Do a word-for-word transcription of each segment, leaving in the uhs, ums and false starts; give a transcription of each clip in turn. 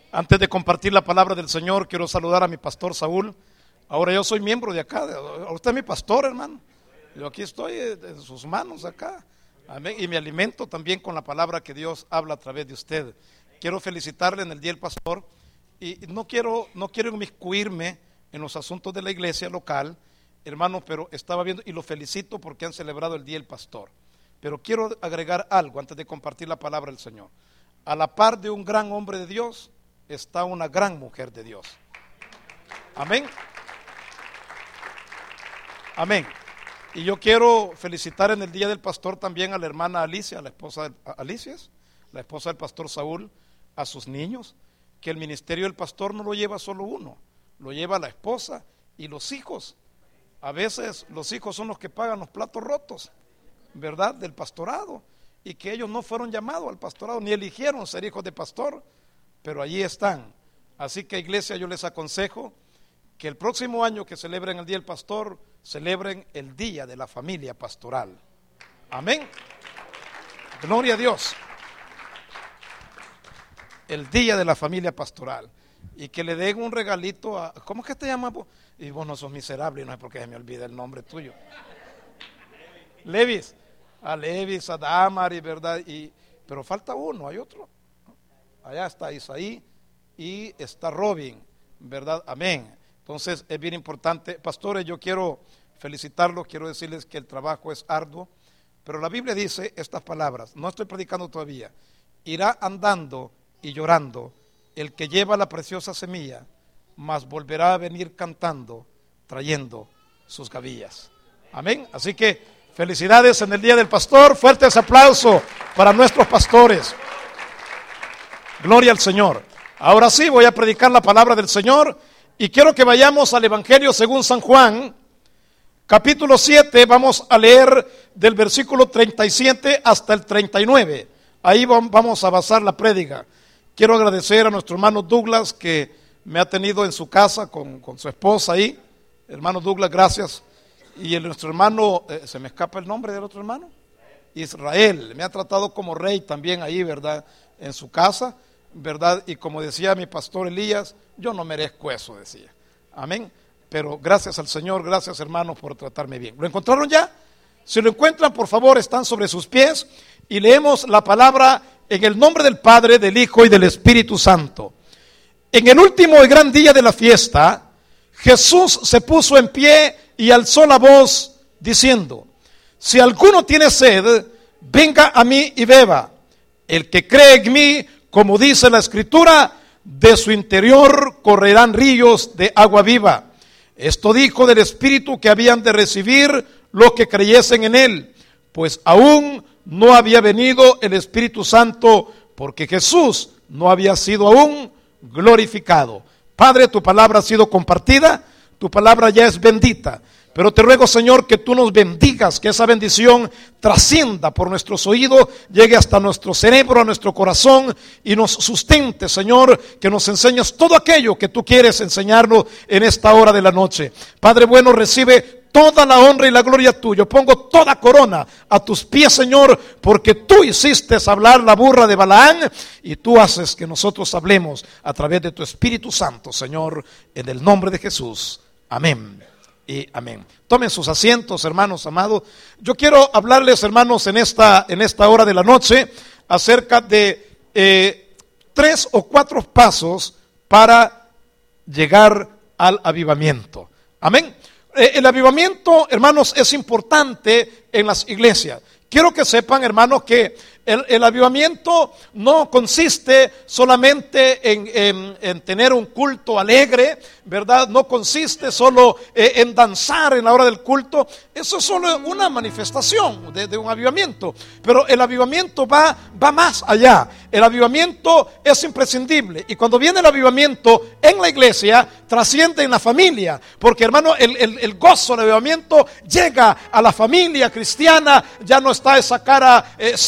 Antes de compartir la palabra del Señor, quiero saludar a mi pastor Saúl. Ahora yo soy miembro de acá. Usted es mi pastor, hermano. Yo aquí estoy en sus manos acá. Amén. Y me alimento también con la palabra que Dios habla a través de usted. Quiero felicitarle en el Día del Pastor. Y no quiero, no quiero inmiscuirme en los asuntos de la iglesia local, hermano, pero estaba viendo y lo felicito porque han celebrado el Día del Pastor. Pero quiero agregar algo antes de compartir la palabra del Señor. A la par de un gran hombre de Dios, está una gran mujer de Dios. Amén. Amén. Y yo quiero felicitar en el Día del Pastor también a la hermana Alicia, la esposa de Alicia, la esposa del pastor Saúl, a sus niños, que el ministerio del pastor no lo lleva solo uno, lo lleva la esposa y los hijos. A veces los hijos son los que pagan los platos rotos, ¿verdad?, del pastorado, y que ellos no fueron llamados al pastorado, ni eligieron ser hijos de pastor, pero allí están. Así que, iglesia, yo les aconsejo que el próximo año que celebren el Día del Pastor, celebren el Día de la Familia Pastoral. Amén. Gloria a Dios. El Día de la Familia Pastoral. Y que le den un regalito a... ¿Cómo es que te llamas? Y vos no sos miserable, no es porque se me olvida el nombre tuyo. Levis. A Levis, a Damari, ¿verdad? Y, pero falta uno, hay otro. Allá está Isaí y está Robin, ¿verdad? Amén. Entonces es bien importante. Pastores, yo quiero felicitarlos, quiero decirles que el trabajo es arduo, pero la Biblia dice estas palabras, no estoy predicando todavía: irá andando y llorando el que lleva la preciosa semilla, mas volverá a venir cantando, trayendo sus gavillas. Amén. Así que felicidades en el Día del Pastor, fuertes aplausos para nuestros pastores. Gloria al Señor. Ahora sí voy a predicar la palabra del Señor y quiero que vayamos al Evangelio según San Juan, capítulo siete. Vamos a leer del versículo treinta y siete hasta el treinta y nueve. Ahí vamos a basar la prédica. Quiero agradecer a nuestro hermano Douglas, que me ha tenido en su casa con, con su esposa ahí. Hermano Douglas, gracias. Y el, nuestro hermano, eh, se me escapa el nombre del otro hermano, Israel, me ha tratado como rey también ahí, ¿verdad?, en su casa, ¿verdad? Y como decía mi pastor Elías, yo no merezco eso, decía. Amén. Pero gracias al Señor, gracias hermanos por tratarme bien. ¿Lo encontraron ya? Si lo encuentran, por favor, están sobre sus pies y leemos la palabra en el nombre del Padre, del Hijo y del Espíritu Santo. En el último y gran día de la fiesta, Jesús se puso en pie y alzó la voz diciendo: si alguno tiene sed, venga a mí y beba. El que cree en mí, como dice la Escritura, de su interior correrán ríos de agua viva. Esto dijo del Espíritu que habían de recibir los que creyesen en él, pues aún no había venido el Espíritu Santo, porque Jesús no había sido aún glorificado. Padre, tu palabra ha sido compartida, tu palabra ya es bendita. Pero te ruego, Señor, que tú nos bendigas, que esa bendición trascienda por nuestros oídos, llegue hasta nuestro cerebro, a nuestro corazón y nos sustente, Señor, que nos enseñes todo aquello que tú quieres enseñarnos en esta hora de la noche. Padre bueno, recibe toda la honra y la gloria tuya. Pongo toda corona a tus pies, Señor, porque tú hiciste hablar la burra de Balaán y tú haces que nosotros hablemos a través de tu Espíritu Santo, Señor, en el nombre de Jesús. Amén. Y amén. Tomen sus asientos, hermanos amados. Yo quiero hablarles, hermanos, en esta, en esta hora de la noche acerca de eh, tres o cuatro pasos para llegar al avivamiento. Amén. Eh, el avivamiento, hermanos, es importante en las iglesias. Quiero que sepan, hermanos, que el, el avivamiento no consiste solamente en, en, en tener un culto alegre, ¿verdad? No consiste solo eh, en danzar en la hora del culto. Eso es solo una manifestación de, de un avivamiento. Pero el avivamiento va, va más allá. El avivamiento es imprescindible. Y cuando viene el avivamiento en la iglesia, trasciende en la familia. Porque, hermano, el, el, el gozo del avivamiento llega a la familia cristiana. Ya no está esa cara eh, seria,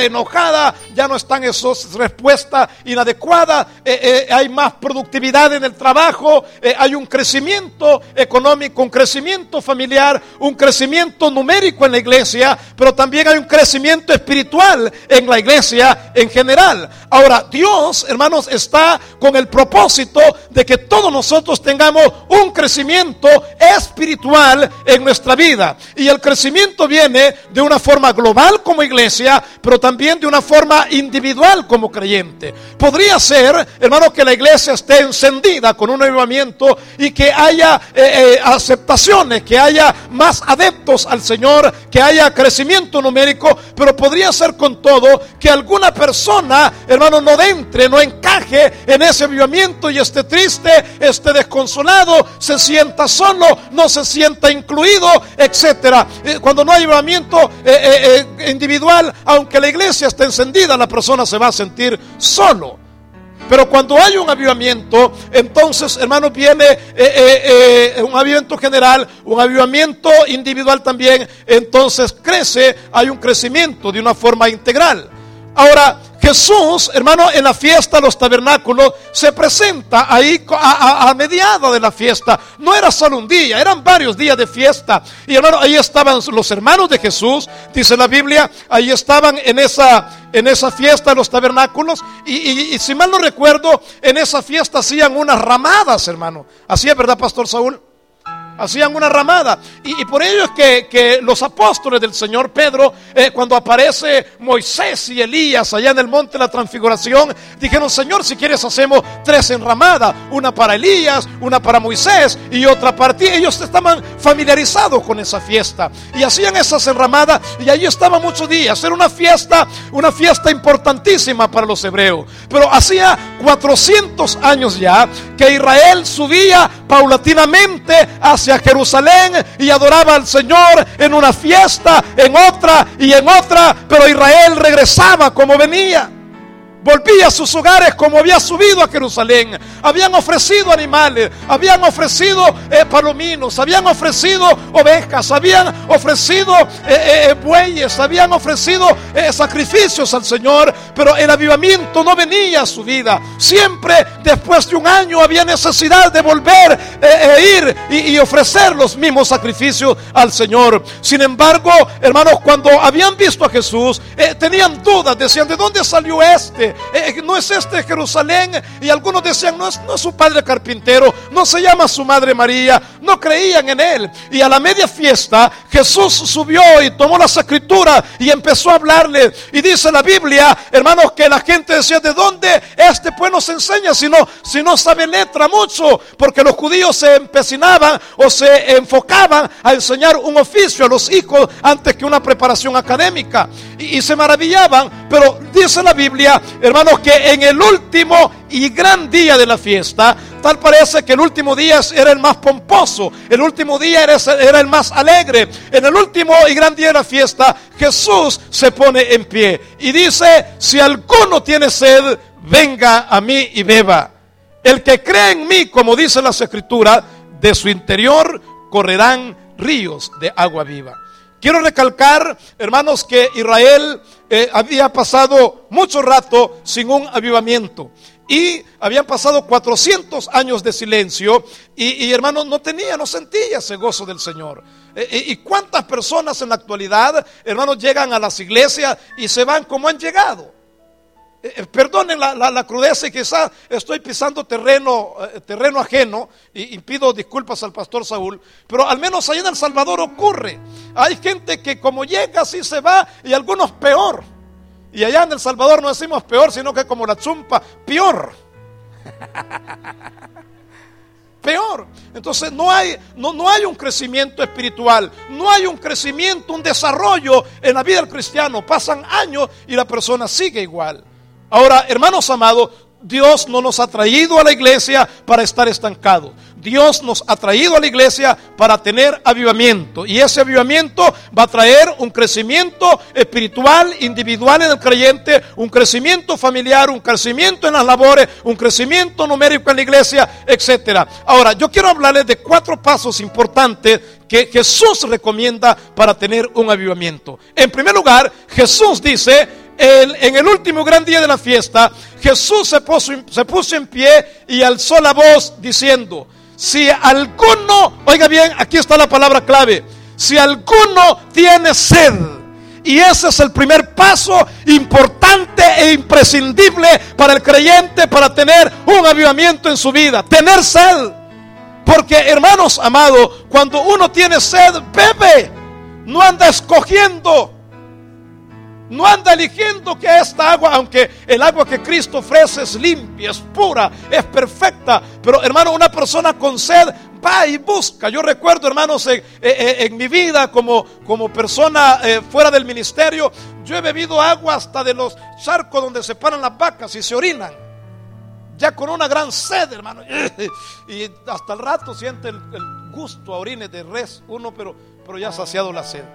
enojada, ya no están esas respuestas inadecuadas, eh, eh, hay más productividad en el trabajo, eh, hay un crecimiento económico, un crecimiento familiar, un crecimiento numérico en la iglesia, pero también hay un crecimiento espiritual en la iglesia en general. Ahora, Dios, hermanos, está con el propósito de que todos nosotros tengamos un crecimiento espiritual en nuestra vida. Y el crecimiento viene de una forma global como iglesia, pero también de una forma individual como creyente. Podría ser, hermanos, que la iglesia esté encendida con un avivamiento y que haya eh, eh, aceptaciones, que haya más adeptos al Señor, que haya crecimiento numérico, pero podría ser con todo que alguna persona, hermano, no entre, no encaje en ese avivamiento y esté triste, esté desconsolado, se sienta solo, no se sienta incluido, etcétera. Cuando no hay avivamiento eh, eh, individual, aunque la iglesia esté encendida, la persona se va a sentir solo. Pero cuando hay un avivamiento, entonces, hermanos, viene eh, eh, eh, un avivamiento general, un avivamiento individual también. Entonces crece, hay un crecimiento de una forma integral. Ahora, Jesús, hermano, en la fiesta de los tabernáculos se presenta ahí a, a, a mediada de la fiesta. No era solo un día, eran varios días de fiesta. Y hermano, ahí estaban los hermanos de Jesús, dice la Biblia, ahí estaban en esa, en esa fiesta de los tabernáculos. Y, y, y si mal no recuerdo, en esa fiesta hacían unas ramadas, hermano. Así es, ¿verdad, Pastor Saúl? Hacían una ramada, y, y por ello es que, que los apóstoles del Señor, Pedro, eh, cuando aparece Moisés y Elías allá en el monte de la transfiguración, dijeron: Señor, si quieres hacemos tres enramadas, una para Elías, una para Moisés y otra para ti. Ellos estaban familiarizados con esa fiesta y hacían esas enramadas, y allí estaban muchos días. Era una fiesta, una fiesta importantísima para los hebreos. Pero hacía cuatrocientos años ya que Israel subía paulatinamente hacia Jerusalén y adoraba al Señor en una fiesta, en otra y en otra, pero Israel regresaba como venía. Volvía a sus hogares como había subido a Jerusalén. Habían ofrecido animales, habían ofrecido eh, palominos, habían ofrecido ovejas, habían ofrecido eh, eh, bueyes, habían ofrecido eh, sacrificios al Señor, pero el avivamiento no venía a su vida. Siempre después de un año había necesidad de volver eh, eh, ir y, y ofrecer los mismos sacrificios al Señor. Sin embargo, hermanos, cuando habían visto a Jesús, eh, tenían dudas, decían: ¿de dónde salió este? Eh, no es este Jerusalén. Y algunos decían: no es, no es su padre carpintero, no se llama su madre María. No creían en él. Y a la media fiesta Jesús subió y tomó las escrituras y empezó a hablarle. Y dice la Biblia, hermanos, que la gente decía: ¿de dónde este pues nos enseña si no, si no sabe letra mucho? Porque los judíos se empecinaban o se enfocaban a enseñar un oficio a los hijos antes que una preparación académica. Y, y se maravillaban. Pero dice la Biblia, hermanos, que en el último y gran día de la fiesta, tal parece que el último día era el más pomposo, el último día era, era el más alegre. En el último y gran día de la fiesta, Jesús se pone en pie y dice: si alguno tiene sed, venga a mí y beba. El que cree en mí, como dice las escrituras, de su interior correrán ríos de agua viva. Quiero recalcar, hermanos, que Israel eh, había pasado mucho rato sin un avivamiento. Y habían pasado cuatrocientos años de silencio. Y, y hermanos, no tenía, no sentía ese gozo del Señor. Eh, y cuántas personas en la actualidad, hermanos, llegan a las iglesias y se van como han llegado. Eh, perdonen la, la, la crudeza, y quizás estoy pisando terreno, eh, terreno ajeno, y, y pido disculpas al pastor Saúl, pero al menos ahí en El Salvador ocurre. Hay gente que como llega así se va, y algunos peor. Y allá en El Salvador no decimos peor, sino que como la chumpa, peor. Peor. Entonces no hay, no, no hay un crecimiento espiritual, no hay un crecimiento, un desarrollo en la vida del cristiano. Pasan años y la persona sigue igual. Ahora, hermanos amados, Dios no nos ha traído a la iglesia para estar estancados. Dios nos ha traído a la iglesia para tener avivamiento. Y ese avivamiento va a traer un crecimiento espiritual, individual en el creyente, un crecimiento familiar, un crecimiento en las labores, un crecimiento numérico en la iglesia, etcétera. Ahora, yo quiero hablarles de cuatro pasos importantes que Jesús recomienda para tener un avivamiento. En primer lugar, Jesús dice: el, en el último gran día de la fiesta, Jesús se puso, se puso en pie y alzó la voz diciendo: si alguno, oiga bien, aquí está la palabra clave, si alguno tiene sed. Y ese es el primer paso importante e imprescindible para el creyente para tener un avivamiento en su vida: tener sed. Porque, hermanos amados, cuando uno tiene sed, bebe. No anda escogiendo, no anda eligiendo que esta agua, aunque el agua que Cristo ofrece es limpia, es pura, es perfecta, pero hermano, una persona con sed va y busca. Yo recuerdo, hermanos, en, en, en mi vida como, como persona eh, fuera del ministerio, yo he bebido agua hasta de los charcos donde se paran las vacas y se orinan, ya con una gran sed, hermano, y hasta el rato siente el, el gusto a orines de res uno, pero, pero ya ha saciado la sed.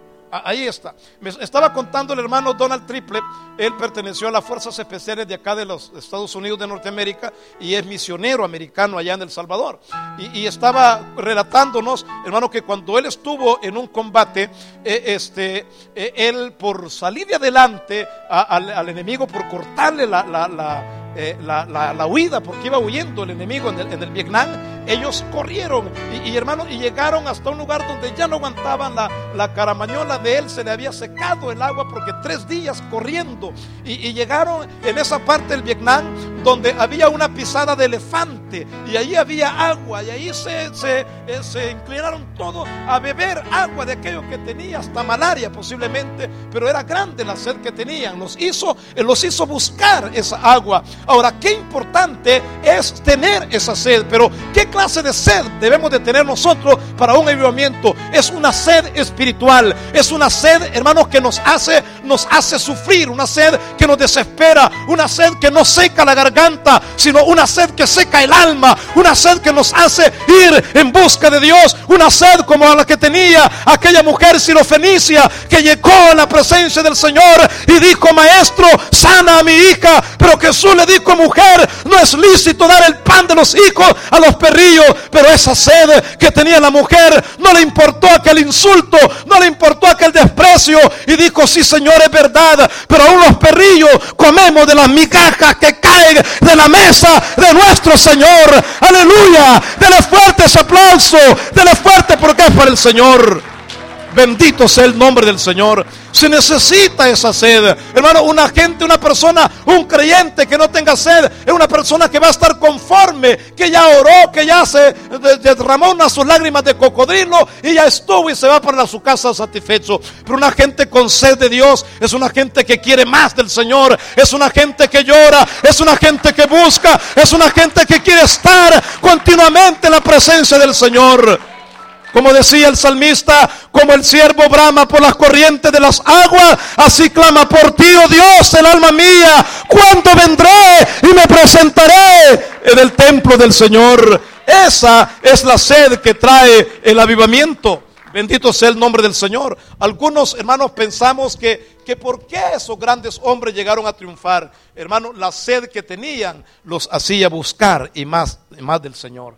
Ahí está. Me estaba contando el hermano Donald Triplett. Él perteneció a las fuerzas especiales de acá de los Estados Unidos de Norteamérica y es misionero americano allá en El Salvador. Y, y estaba relatándonos, hermano, que cuando él estuvo en un combate, eh, este, eh, él por salir de adelante a, al, al enemigo, por cortarle la, la, la Eh, la, la, la huida, porque iba huyendo el enemigo en el, en el Vietnam, ellos corrieron y, y hermano, y llegaron hasta un lugar donde ya no aguantaban la, la caramañola de él, se le había secado el agua porque tres días corriendo y, y llegaron en esa parte del Vietnam donde había una pisada de elefante y ahí había agua y ahí se, se, eh, se inclinaron todos a beber agua de aquello que tenía, hasta malaria posiblemente, pero era grande la sed que tenían, los hizo, los hizo buscar esa agua. Ahora, qué importante es tener esa sed, pero ¿qué clase de sed debemos de tener nosotros para un avivamiento? Es una sed espiritual, es una sed, hermanos, que nos hace, nos hace sufrir, una sed que nos desespera, una sed que no seca la garganta, sino una sed que seca el alma, una sed que nos hace ir en busca de Dios, una sed como la que tenía aquella mujer sirofenicia que llegó a la presencia del Señor y dijo: maestro, sana a mi hija. Pero Jesús le dijo: mujer, no es lícito dar el pan de los hijos a los perrillos. Pero esa sed que tenía la mujer no le importó aquel insulto, no le importó aquel desprecio, y dijo: sí, Señor, es verdad, pero aún los perrillos comemos de las migajas que caen de la mesa de nuestro Señor. Aleluya. Dele fuerte ese aplauso, dele fuerte, porque es para el Señor. Bendito sea el nombre del Señor. Se necesita esa sed, hermano. Una gente, una persona, un creyente que no tenga sed es una persona que va a estar conforme, que ya oró, que ya se derramó unas sus lágrimas de cocodrilo y ya estuvo y se va para su casa satisfecho. Pero una gente con sed de Dios es una gente que quiere más del Señor, es una gente que llora, es una gente que busca, es una gente que quiere estar continuamente en la presencia del Señor. Como decía el salmista: como el siervo brama por las corrientes de las aguas, así clama por ti, oh Dios, el alma mía. ¿Cuándo vendré y me presentaré en el templo del Señor? Esa es la sed que trae el avivamiento. Bendito sea el nombre del Señor. Algunos, hermanos, pensamos que, que por qué esos grandes hombres llegaron a triunfar. Hermanos, la sed que tenían los hacía buscar y más, y más del Señor.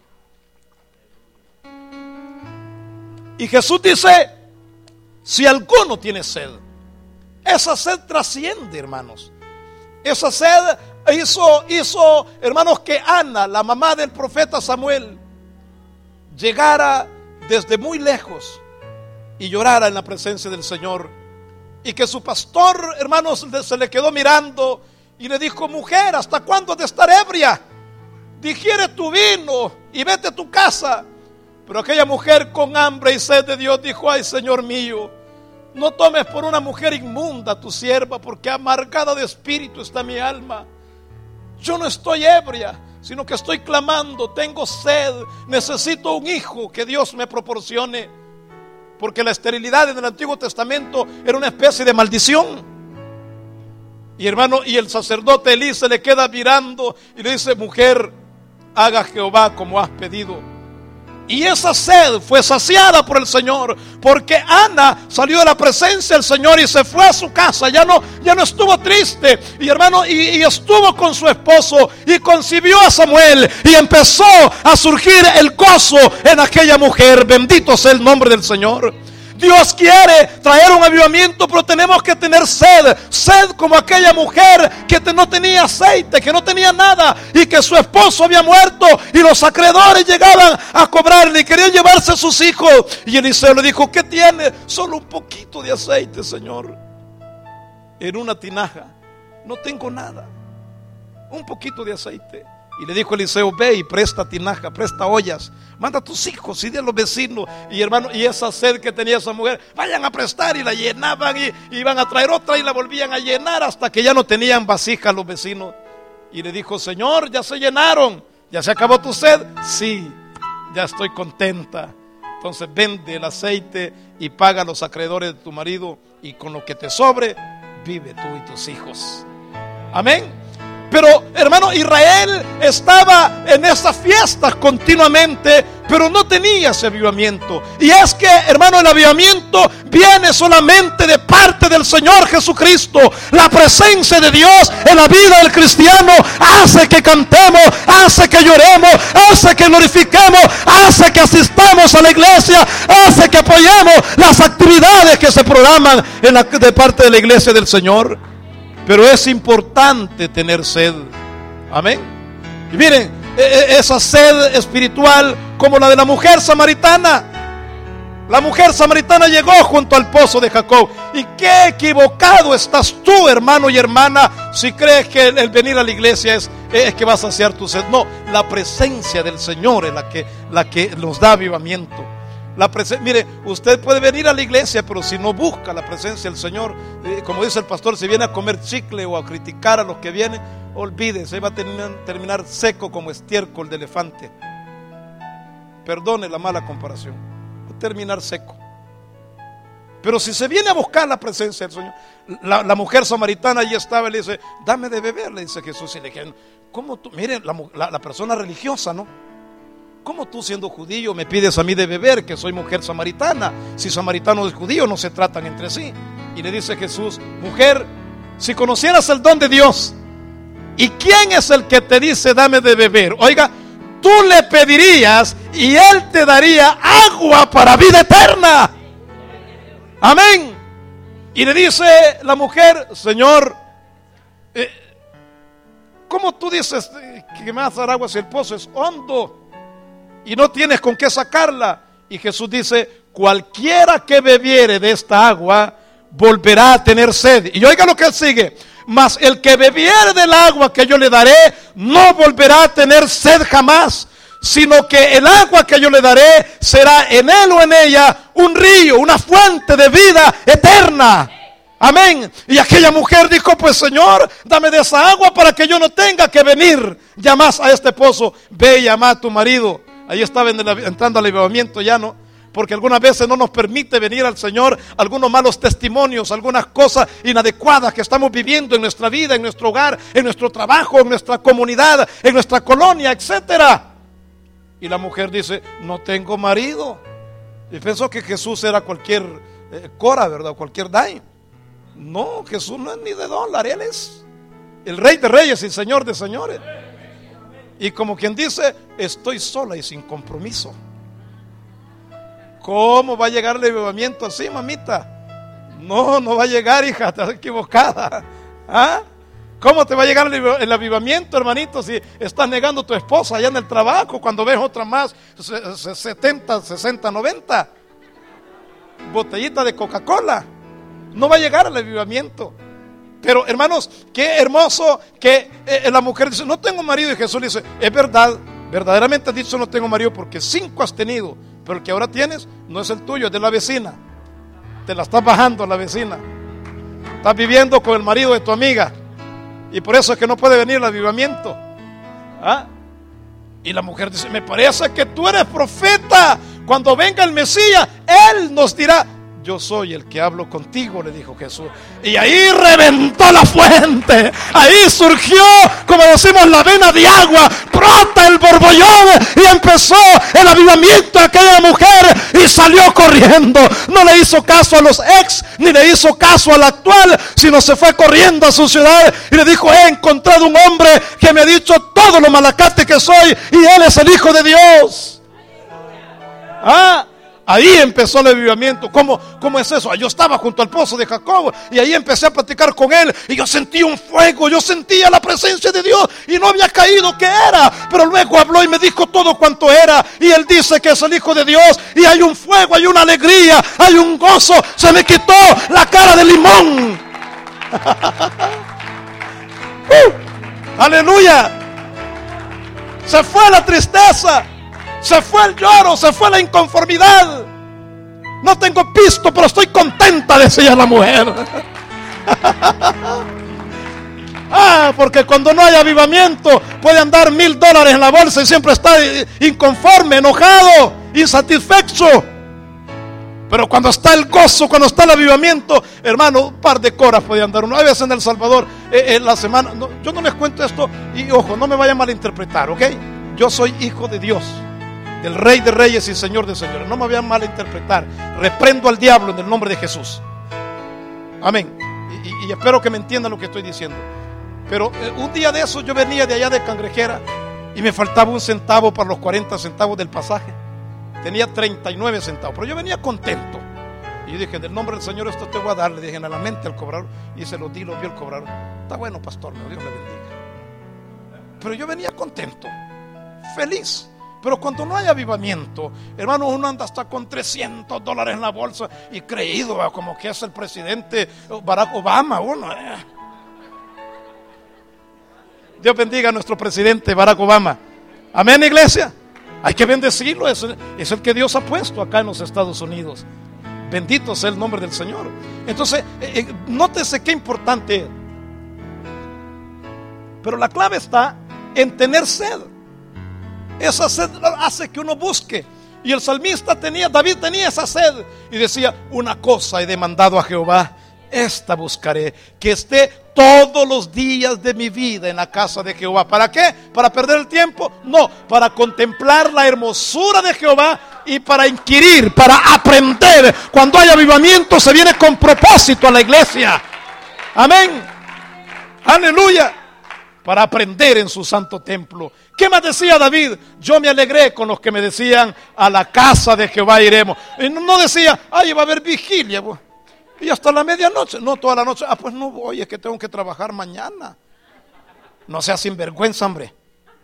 Y Jesús dice: si alguno tiene sed. Esa sed trasciende, hermanos. Esa sed hizo, hizo, hermanos, que Ana, la mamá del profeta Samuel, llegara desde muy lejos y llorara en la presencia del Señor. Y que su pastor, hermanos, se le quedó mirando y le dijo: mujer, ¿hasta cuándo has de estar ebria? Digiere tu vino y vete a tu casa. Pero aquella mujer con hambre y sed de Dios dijo: ay, Señor mío, no tomes por una mujer inmunda tu sierva, porque amargada de espíritu está mi alma. Yo no estoy ebria, sino que estoy clamando, tengo sed, necesito un hijo que Dios me proporcione. Porque la esterilidad en el Antiguo Testamento era una especie de maldición. Y hermano, y el sacerdote Elí se le queda mirando y le dice: mujer, haga Jehová como has pedido. Y esa sed fue saciada por el Señor, porque Ana salió de la presencia del Señor y se fue a su casa. Ya no, ya no estuvo triste, y hermano, y, y estuvo con su esposo y concibió a Samuel, y empezó a surgir el gozo en aquella mujer. Bendito sea el nombre del Señor. Dios quiere traer un avivamiento, pero tenemos que tener sed. Sed como aquella mujer que no tenía aceite, que no tenía nada, y que su esposo había muerto, y los acreedores llegaban a cobrarle y querían llevarse a sus hijos. Y Eliseo le dijo: ¿qué tiene? Solo un poquito de aceite, Señor, en una tinaja. No tengo nada, un poquito de aceite. Y le dijo Eliseo: ve y presta tinaja, presta ollas, manda a tus hijos y de los vecinos. Y hermano, y esa sed que tenía esa mujer, vayan a prestar, y la llenaban, y iban a traer otra y la volvían a llenar, hasta que ya no tenían vasijas los vecinos. Y le dijo: Señor, ya se llenaron, ya se acabó tu sed. Sí, ya estoy contenta. Entonces vende el aceite y paga a los acreedores de tu marido, y con lo que te sobre, vive tú y tus hijos. Amén. Pero hermano, Israel estaba en esas fiestas continuamente, pero no tenía ese avivamiento. Y es que, hermano, el avivamiento viene solamente de parte del Señor Jesucristo. La presencia de Dios en la vida del cristiano hace que cantemos, hace que lloremos, hace que glorifiquemos, hace que asistamos a la iglesia, hace que apoyemos las actividades que se programan en la, de parte de la iglesia del Señor. Pero es importante tener sed. Amén. Y miren, esa sed espiritual, como la de la mujer samaritana. La mujer samaritana llegó junto al pozo de Jacob. Y qué equivocado estás tú, hermano y hermana, si crees que el venir a la iglesia es, es que vas a saciar tu sed. No, la presencia del Señor es la que, la que nos da avivamiento. La presen- Mire, usted puede venir a la iglesia, pero si no busca la presencia del Señor, eh, como dice el pastor, si viene a comer chicle o a criticar a los que vienen, olvídese, va a terminar, terminar seco como estiércol de elefante. Perdone la mala comparación, va a terminar seco. Pero si se viene a buscar la presencia del Señor, la, la mujer samaritana allí estaba y le dice: dame de beber, le dice Jesús. Y le dije: ¿cómo tú? Mire, la, la, la persona religiosa, ¿no? ¿Cómo tú, siendo judío, me pides a mí de beber, que soy mujer samaritana? Si samaritano y judío no se tratan entre sí. Y le dice Jesús: mujer, si conocieras el don de Dios, ¿y quién es el que te dice dame de beber? Oiga, tú le pedirías y él te daría agua para vida eterna. Amén. Y le dice la mujer: Señor, eh, ¿cómo tú dices que me vas a dar agua si el pozo es hondo y no tienes con qué sacarla? Y Jesús dice: cualquiera que bebiere de esta agua volverá a tener sed. Y oiga lo que él sigue: mas el que bebiere del agua que yo le daré no volverá a tener sed jamás, sino que el agua que yo le daré será en él o en ella un río, una fuente de vida eterna. Amén. Y aquella mujer dijo: pues Señor, dame de esa agua para que yo no tenga que venir ya más a este pozo. Ve y llama a tu marido. Ahí estaba entrando al avivamiento ya, ¿no? Porque algunas veces no nos permite venir al Señor algunos malos testimonios, algunas cosas inadecuadas que estamos viviendo en nuestra vida, en nuestro hogar, en nuestro trabajo, en nuestra comunidad, en nuestra colonia, etcétera. Y la mujer dice: no tengo marido. Y pensó que Jesús era cualquier eh, cora, ¿verdad? Cualquier dai. No, Jesús no es ni de dólar, Él es el Rey de Reyes y Señor de Señores. Y como quien dice: estoy sola y sin compromiso. ¿Cómo va a llegar el avivamiento así, mamita? No, no va a llegar, hija, estás equivocada. ¿Ah? ¿Cómo te va a llegar el avivamiento, hermanito, si estás negando a tu esposa allá en el trabajo, cuando ves otra más, setenta, sesenta, noventa? Botellita de Coca-Cola. No va a llegar el avivamiento. Pero hermanos, qué hermoso que eh, la mujer dice: no tengo marido. Y Jesús le dice: es verdad, verdaderamente has dicho no tengo marido, porque cinco has tenido, pero el que ahora tienes no es el tuyo, es de la vecina. Te la estás bajando a la vecina. Estás viviendo con el marido de tu amiga, y por eso es que no puede venir el avivamiento. ¿Ah? Y la mujer dice: me parece que tú eres profeta. Cuando venga el Mesías, Él nos dirá: yo soy el que hablo contigo, le dijo Jesús. Y ahí reventó la fuente. Ahí surgió, como decimos, la vena de agua. Brota el borbollón. Y empezó el avivamiento de aquella mujer. Y salió corriendo. No le hizo caso a los ex, ni le hizo caso al actual, sino se fue corriendo a su ciudad. Y le dijo: he encontrado un hombre que me ha dicho todo lo malacate que soy. Y él es el Hijo de Dios. Ah. Ahí empezó el avivamiento. ¿Cómo, ¿Cómo es eso? Yo estaba junto al pozo de Jacob y ahí empecé a platicar con él y yo sentí un fuego, yo sentía la presencia de Dios y no había caído qué era, pero luego habló y me dijo todo cuanto era, y él dice que es el Hijo de Dios y hay un fuego, hay una alegría, hay un gozo. Se me quitó la cara de limón. uh, aleluya. Se fue la tristeza, se fue el lloro, se fue la inconformidad. No tengo pisto, pero estoy contenta, decía la mujer. Ah, porque cuando no hay avivamiento puede andar mil dólares en la bolsa y siempre está inconforme, enojado, insatisfecho. Pero cuando está el gozo, cuando está el avivamiento, hermano, un par de coras puede andar uno. Hay veces en El Salvador, eh, en la semana, no, yo no les cuento esto y ojo, no me vayan a malinterpretar, ¿ok? Yo soy hijo de Dios, del Rey de Reyes y Señor de Señores. No me vayan a malinterpretar. Reprendo al diablo en el nombre de Jesús. Amén. Y, y, y espero que me entiendan lo que estoy diciendo. Pero eh, un día de eso yo venía de allá de Cangrejera y me faltaba un centavo para los cuarenta centavos del pasaje. Tenía treinta y nueve centavos, pero yo venía contento. Y yo dije, en el nombre del Señor esto te voy a dar. Le dije a la mente al cobrador y se lo di, lo vio el cobrador. Está bueno, pastor, Dios le bendiga. Pero yo venía contento, feliz. Pero cuando no hay avivamiento, hermano, uno anda hasta con trescientos dólares en la bolsa y creído, ¿verdad? Como que es el presidente Barack Obama. Uno, eh. Dios bendiga a nuestro presidente Barack Obama. Amén, iglesia. Hay que bendecirlo, es el, es el que Dios ha puesto acá en los Estados Unidos. Bendito sea el nombre del Señor. Entonces, eh, eh, nótese qué importante es. Pero la clave está en tener sed. Esa sed hace que uno busque. Y el salmista tenía, David tenía esa sed y decía, una cosa he demandado a Jehová, esta buscaré, que esté todos los días de mi vida en la casa de Jehová. ¿Para qué? ¿Para perder el tiempo? No, para contemplar la hermosura de Jehová y para inquirir, para aprender. Cuando hay avivamiento se viene con propósito a la iglesia. Amén. Aleluya. Para aprender en su santo templo. ¿Qué más decía David? Yo me alegré con los que me decían, a la casa de Jehová iremos. Y no decía, ay, va a haber vigilia, pues. Y hasta la medianoche, no toda la noche. Ah, pues no voy, es que tengo que trabajar mañana. No sea sinvergüenza, hombre.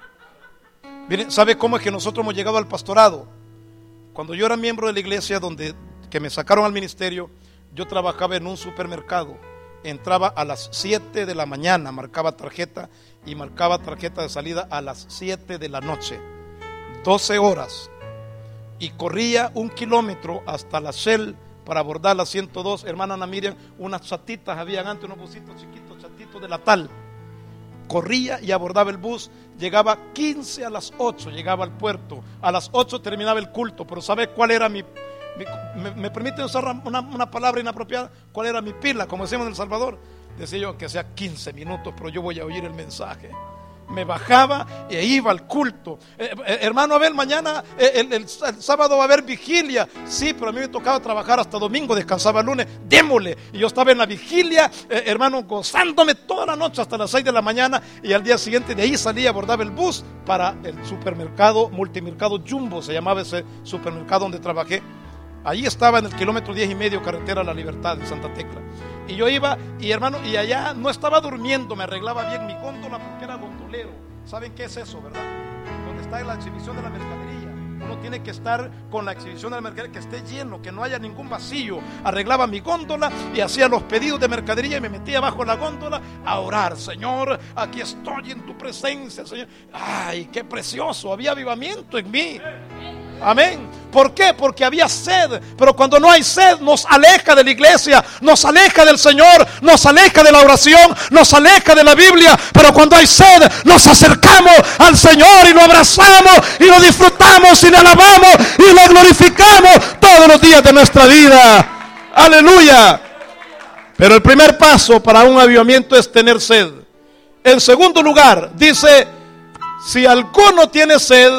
Miren, ¿sabe cómo es que nosotros hemos llegado al pastorado? Cuando yo era miembro de la iglesia donde que me sacaron al ministerio, yo trabajaba en un supermercado. Entraba a las siete de la mañana, marcaba tarjeta y marcaba tarjeta de salida a las siete de la noche. doce horas. Y corría un kilómetro hasta la Shell para abordar la ciento dos, hermana Ana Miriam, unas chatitas, habían antes unos busitos chiquitos, chatitos de la tal. Corría y abordaba el bus, llegaba quince a las ocho, llegaba al puerto, a las ocho terminaba el culto, pero ¿sabe cuál era mi, mi me, me permiten usar una, una palabra inapropiada? ¿Cuál era mi pila? Como decimos en El Salvador, decía yo que sea quince minutos, pero yo voy a oír el mensaje. Me bajaba e iba al culto. eh, eh, hermano Abel, mañana eh, el, el, el sábado va a haber vigilia. Sí, pero a mí me tocaba trabajar hasta domingo, descansaba el lunes, démosle. Y yo estaba en la vigilia, eh, hermano, gozándome toda la noche hasta las seis de la mañana. Y al día siguiente de ahí salía, abordaba el bus para el supermercado, multimercado Jumbo, se llamaba ese supermercado donde trabajé. Ahí estaba en el kilómetro diez y medio, carretera La Libertad de Santa Tecla. Y yo iba, y hermano, y allá no estaba durmiendo, me arreglaba bien mi góndola porque era gondolero. ¿Saben qué es eso, verdad? Donde está la exhibición de la mercadería. Uno tiene que estar con la exhibición de la mercadería, que esté lleno, que no haya ningún vacío. Arreglaba mi góndola y hacía los pedidos de mercadería y me metía bajo la góndola a orar. Señor, aquí estoy en tu presencia, Señor. Ay, qué precioso, había avivamiento en mí. Amén. ¿Por qué? Porque había sed. Pero cuando no hay sed nos aleja de la iglesia, nos aleja del Señor, nos aleja de la oración, nos aleja de la Biblia. Pero cuando hay sed nos acercamos al Señor y lo abrazamos y lo disfrutamos y le alabamos y le glorificamos todos los días de nuestra vida. Aleluya. Pero el primer paso para un avivamiento es tener sed. En segundo lugar, dice, si alguno tiene sed,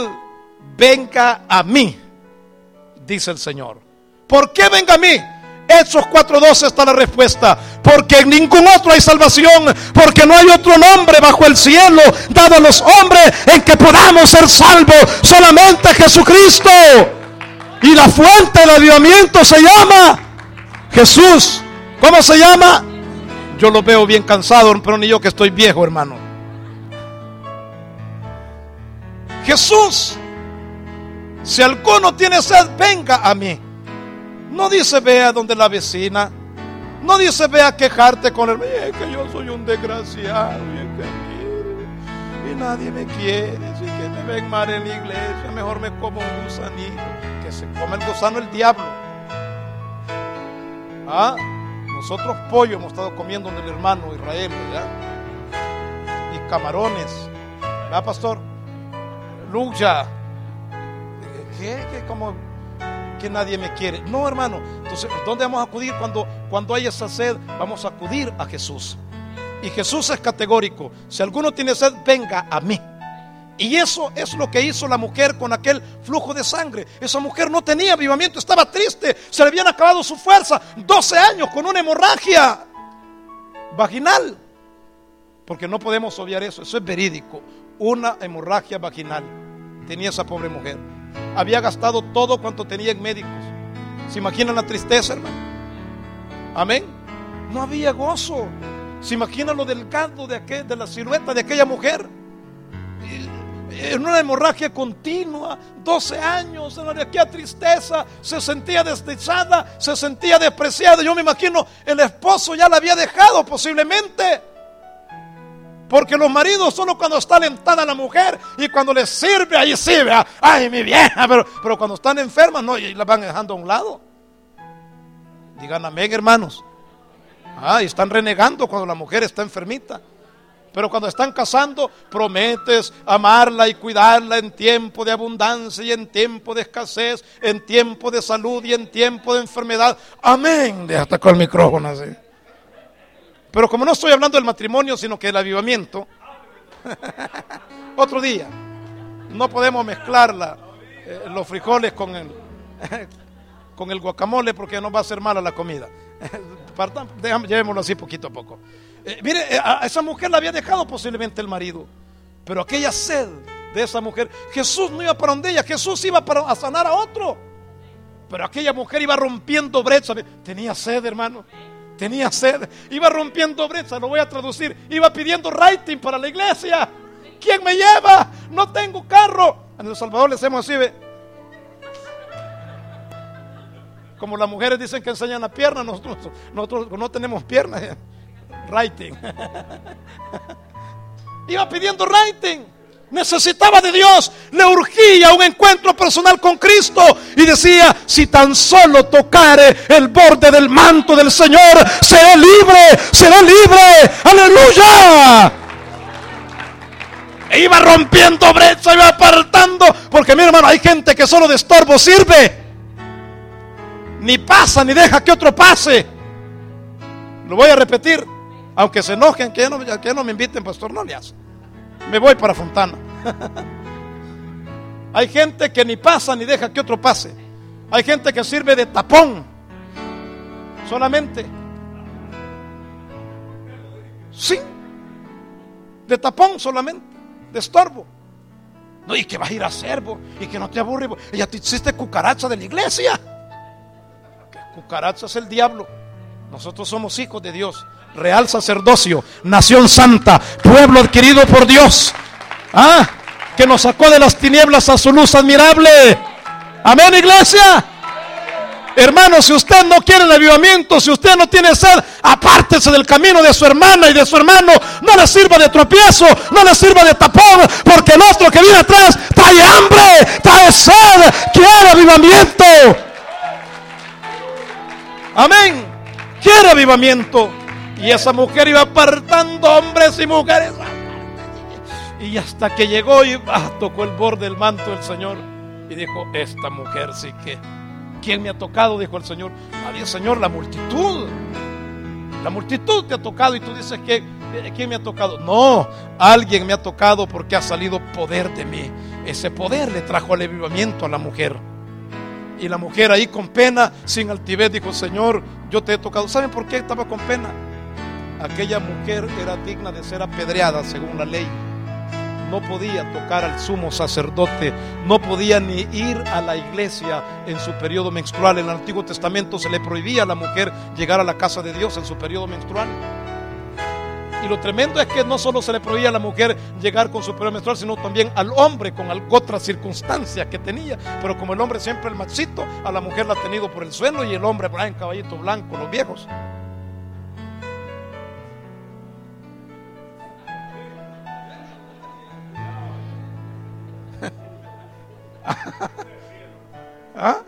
venga a mí, dice el Señor. ¿Por qué venga a mí? Hechos cuatro doce está la respuesta. Porque en ningún otro hay salvación, porque no hay otro nombre bajo el cielo dado a los hombres en que podamos ser salvos, solamente Jesucristo. Y la fuente del avivamiento se llama Jesús. ¿Cómo se llama? Yo lo veo bien cansado, pero ni yo que estoy viejo, hermano. Jesús. Si alguno tiene sed, venga a mí. No dice ve a donde la vecina. No dice ve a quejarte con el. Es que yo soy un desgraciado. Y, es que, y nadie me quiere. Si que me ven mal en la iglesia, mejor me como un gusanito. Que se come el gusano el diablo. ¿Ah? Nosotros pollo hemos estado comiendo del hermano Israel, ¿verdad? Y camarones. ¿Verdad, pastor? Lucha. ¿Qué? ¿Qué? Como que nadie me quiere. No, hermano. Entonces, ¿dónde vamos a acudir cuando, cuando hay esa sed? Vamos a acudir a Jesús. Y Jesús es categórico. Si alguno tiene sed, venga a mí. Y eso es lo que hizo la mujer con aquel flujo de sangre. Esa mujer no tenía avivamiento, estaba triste, se le habían acabado su fuerza. doce años con una hemorragia vaginal. Porque no podemos obviar eso, eso es verídico. Una hemorragia vaginal tenía esa pobre mujer. Había gastado todo cuanto tenía en médicos. ¿Se imaginan la tristeza, hermano? Amén. No había gozo. ¿Se imaginan lo delgado de, aquel, de la silueta de aquella mujer? En una hemorragia continua, doce años, de aquella tristeza, se sentía desdichada, se sentía despreciada. Yo me imagino el esposo ya la había dejado posiblemente. Porque los maridos solo cuando está alentada la mujer y cuando les sirve, ahí sí, vea, ay mi vieja, pero, pero cuando están enfermas, no, y la van dejando a un lado. Digan amén, hermanos. Ah, y están renegando cuando la mujer está enfermita. Pero cuando están casando, prometes amarla y cuidarla en tiempo de abundancia y en tiempo de escasez, en tiempo de salud y en tiempo de enfermedad. Amén. Déjate con el micrófono así. Pero como no estoy hablando del matrimonio, sino que del avivamiento, otro día, no podemos mezclar la, eh, los frijoles con el, con el guacamole porque nos va a hacer mala la comida. Déjame, llevémoslo así poquito a poco. Eh, mire, a esa mujer la había dejado posiblemente el marido, pero aquella sed de esa mujer, Jesús no iba para donde ella, Jesús iba para a sanar a otro, pero aquella mujer iba rompiendo brechas. Tenía sed, hermano, tenía sed, iba rompiendo brechas. Lo voy a traducir, iba pidiendo rating para la iglesia. ¿Quién me lleva? No tengo carro. En El Salvador le hacemos así, ve. Como las mujeres dicen que enseñan la pierna, nosotros, nosotros no tenemos piernas. Rating. Iba pidiendo rating. Necesitaba de Dios. Le urgía un encuentro personal con Cristo. Y decía: si tan solo tocare el borde del manto del Señor, seré libre, seré libre. Aleluya. E iba rompiendo brecha, iba apartando. Porque mi hermano, hay gente que solo de estorbo sirve. Ni pasa, ni deja que otro pase. Lo voy a repetir. Aunque se enojen, que no, que no me inviten, pastor, no le hace. Me voy para Fontana. Hay gente que ni pasa ni deja que otro pase. Hay gente que sirve de tapón. Solamente. Sí. De tapón solamente. De estorbo. No, y que vas a ir a hacer, bo, y que no te aburre. Ya te hiciste cucaracha de la iglesia. Que cucaracha es el diablo. Nosotros somos hijos de Dios. Real sacerdocio, nación santa, pueblo adquirido por Dios, ah, que nos sacó de las tinieblas a su luz admirable. Amén, iglesia. Hermano, si usted no quiere el avivamiento, si usted no tiene sed, apártese del camino de su hermana y de su hermano. No le sirva de tropiezo, no le sirva de tapón, porque el otro que viene atrás trae hambre, trae sed, quiere avivamiento. Amén. Quiere avivamiento. Y esa mujer iba apartando hombres y mujeres. Y hasta que llegó y ah, tocó el borde del manto del Señor. Y dijo: esta mujer sí que. ¿Quién me ha tocado? Dijo el Señor. Nadie, Señor, la multitud. La multitud te ha tocado. Y tú dices que ¿quién me ha tocado? No, alguien me ha tocado porque ha salido poder de mí. Ese poder le trajo el avivamiento a la mujer. Y la mujer ahí con pena, sin altivez, dijo: Señor, yo te he tocado. ¿Saben por qué estaba con pena? Aquella mujer era digna de ser apedreada según la ley. no podía tocar al sumo sacerdote, no podía ni ir a la iglesia en su periodo menstrual. En el Antiguo Testamento se le prohibía a la mujer llegar a la casa de Dios en su periodo menstrual. Y lo tremendo es que no solo se le prohibía a la mujer llegar con su periodo menstrual, sino también al hombre con otras circunstancias que tenía. Pero como el hombre siempre el machito, a la mujer la ha tenido por el suelo, y el hombre en caballito blanco, los viejos. ¿Ah?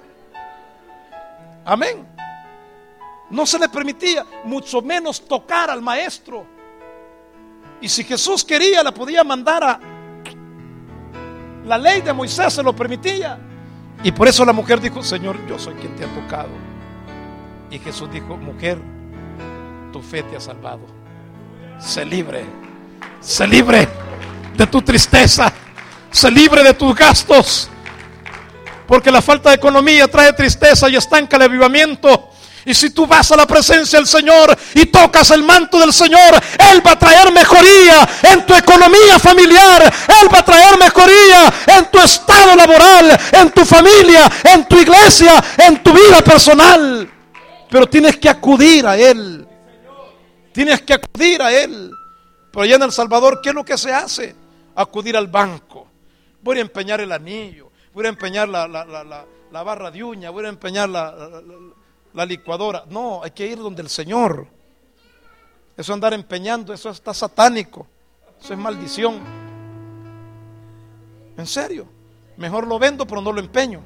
Amén. No se le permitía, mucho menos tocar al maestro. Y si Jesús quería, la podía mandar a... La ley de Moisés se lo permitía. Y por eso la mujer dijo: Señor, yo soy quien te ha tocado. Y Jesús dijo: mujer, tu fe te ha salvado. Sé libre. Sé libre de tu tristeza. Sé libre de tus gastos. Porque la falta de economía trae tristeza y estanca el avivamiento. Y si tú vas a la presencia del Señor y tocas el manto del Señor, Él va a traer mejoría en tu economía familiar. Él va a traer mejoría en tu estado laboral, en tu familia, en tu iglesia, en tu vida personal. Pero tienes que acudir a Él. Tienes que acudir a Él. Pero allá en El Salvador, ¿qué es lo que se hace? Acudir al banco. Voy a empeñar el anillo. Voy a empeñar la, la, la, la, la barra de uña, voy a empeñar la, la, la, la licuadora. No, hay que ir donde el Señor. Eso andar empeñando, eso está satánico. Eso es maldición. En serio. Mejor lo vendo, pero no lo empeño.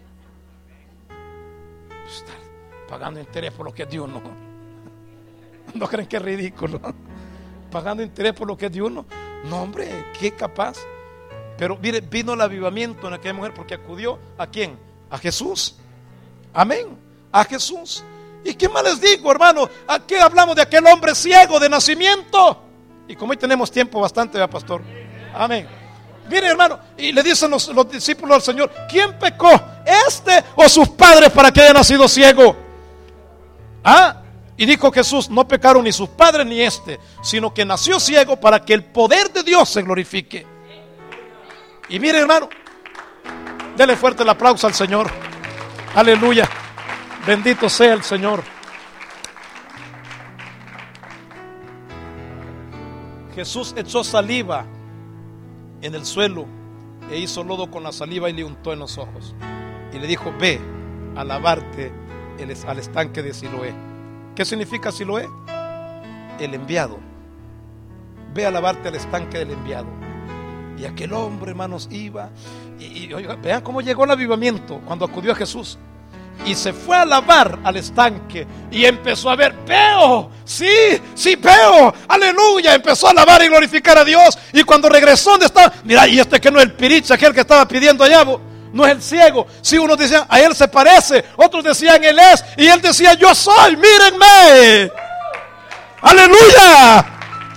Estar pagando interés por lo que es de uno. ¿No creen que es ridículo? Pagando interés por lo que es de uno. No, hombre, qué capaz. Pero mire, vino el avivamiento en aquella mujer porque acudió ¿a quién? A Jesús. Amén. A Jesús. ¿Y qué más les digo, hermano? Aquí hablamos de aquel hombre ciego de nacimiento. Y como hoy tenemos tiempo bastante, ¿verdad, pastor? Amén. Mire, hermano, y le dicen los, los discípulos al Señor: ¿quién pecó? ¿Este o sus padres para que haya nacido ciego? Ah, y dijo Jesús: no pecaron ni sus padres ni este, sino que nació ciego para que el poder de Dios se glorifique. Y mire, hermano, dele fuerte el aplauso al Señor. Aleluya. Bendito sea el Señor. Jesús echó saliva en el suelo e hizo lodo con la saliva y le untó en los ojos. Y le dijo: ve a lavarte el, al estanque de Siloé. ¿Qué significa Siloé? El enviado. Ve a lavarte al estanque del enviado. Y aquel hombre, hermanos, iba y, y oiga, vean cómo llegó el avivamiento cuando acudió a Jesús. Y se fue a lavar al estanque y empezó a ver: veo, sí, sí veo, aleluya. Empezó a lavar y glorificar a Dios. Y cuando regresó, ¿dónde estaba? Mira, y este que no es el piricha, aquel que estaba pidiendo allá, no es el ciego. Sí, unos decían: a él se parece, otros decían: él es. Y él decía: yo soy, mírenme. Aleluya.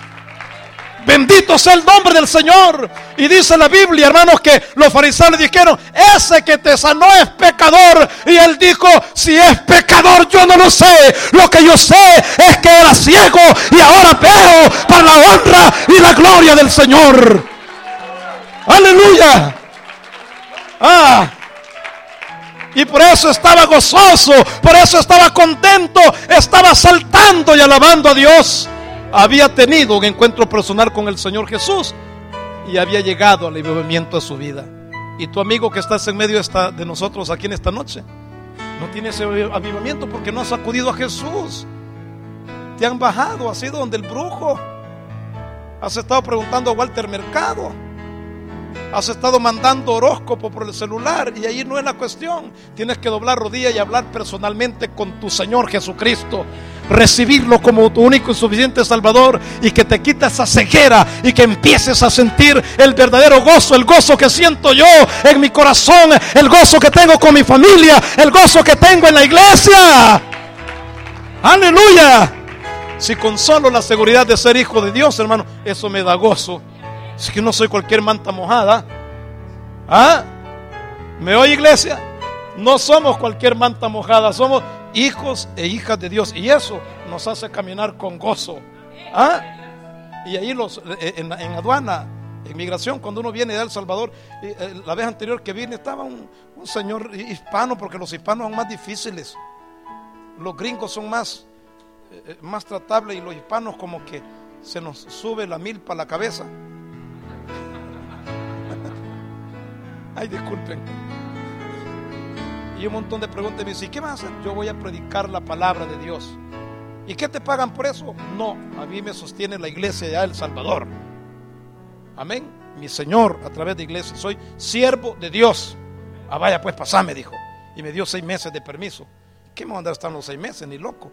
Bendito sea el nombre del Señor. Y dice la Biblia, hermanos, que los fariseos le dijeron: ese que te sanó es pecador. Y él dijo: si es pecador, yo no lo sé. Lo que yo sé es que era ciego y ahora veo, para la honra y la gloria del Señor. Aleluya. Ah, y por eso estaba gozoso, por eso estaba contento, estaba saltando y alabando a Dios. Había tenido un encuentro personal con el Señor Jesús y había llegado al avivamiento de su vida. Y tu amigo que estás en medio de, esta, de nosotros aquí en esta noche, no tiene ese avivamiento porque no has acudido a Jesús. Te han bajado, has ido donde el brujo, has estado preguntando a Walter Mercado, has estado mandando horóscopo por el celular, y ahí no es la cuestión. Tienes que doblar rodillas y hablar personalmente con tu Señor Jesucristo, recibirlo como tu único y suficiente Salvador, y que te quite esa ceguera y que empieces a sentir el verdadero gozo, el gozo que siento yo en mi corazón, el gozo que tengo con mi familia, el gozo que tengo en la iglesia. Aleluya. Si con solo la seguridad de ser hijo de Dios, hermano, eso me da gozo. Es que no soy cualquier manta mojada. ¿Ah? ¿Me oye, iglesia? No somos cualquier manta mojada, somos hijos e hijas de Dios, y eso nos hace caminar con gozo. ¿Ah? Y ahí los, en, en aduana En migración, cuando uno viene de El Salvador, la vez anterior que vine estaba un, un señor hispano, porque los hispanos son más difíciles. Los gringos son más, eh, más tratables, y los hispanos como que se nos sube la milpa a la cabeza. Ay, disculpen. Y un montón de preguntas. Y me dice: ¿qué vas a hacer? Yo voy a predicar la palabra de Dios. ¿Y qué te pagan por eso? No, a mí me sostiene la iglesia de El Salvador. Amén. Mi Señor a través de iglesia. Soy siervo de Dios. Ah, vaya pues, pasá, me dijo. Y me dio seis meses de permiso. ¿Qué me van a dar estar los seis meses? Ni loco.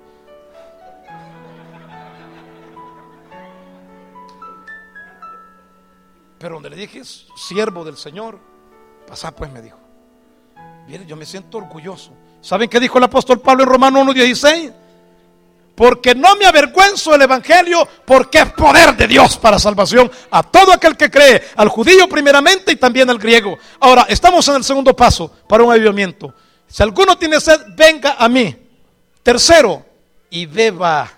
Pero donde le dije, siervo del Señor, pasá pues, me dijo. Bien, yo me siento orgulloso. ¿Saben qué dijo el apóstol Pablo en Romanos uno dieciséis? Porque no me avergüenzo del evangelio, porque es poder de Dios para salvación a todo aquel que cree, al judío primeramente y también al griego. Ahora, estamos en el segundo paso para un avivamiento. Si alguno tiene sed, venga a mí. Tercero, y beba.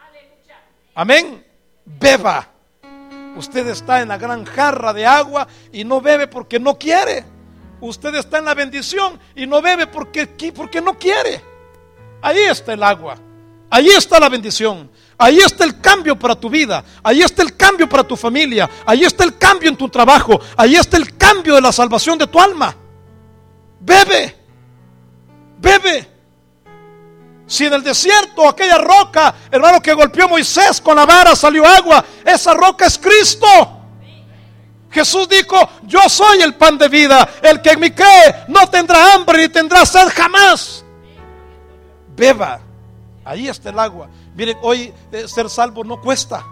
Amén. Beba. Usted está en la gran jarra de agua y no bebe porque no quiere. Usted está en la bendición y no bebe porque, porque no quiere. Ahí está el agua. Ahí está la bendición. Ahí está el cambio para tu vida. Ahí está el cambio para tu familia. Ahí está el cambio en tu trabajo. Ahí está el cambio de la salvación de tu alma. Bebe. Bebe. Si en el desierto aquella roca, hermano, que golpeó a Moisés con la vara salió agua, esa roca es Cristo. Jesús dijo: yo soy el pan de vida. El que en mí cree no tendrá hambre ni tendrá sed jamás. Beba. Ahí está el agua. Miren, hoy eh, ser salvo no cuesta.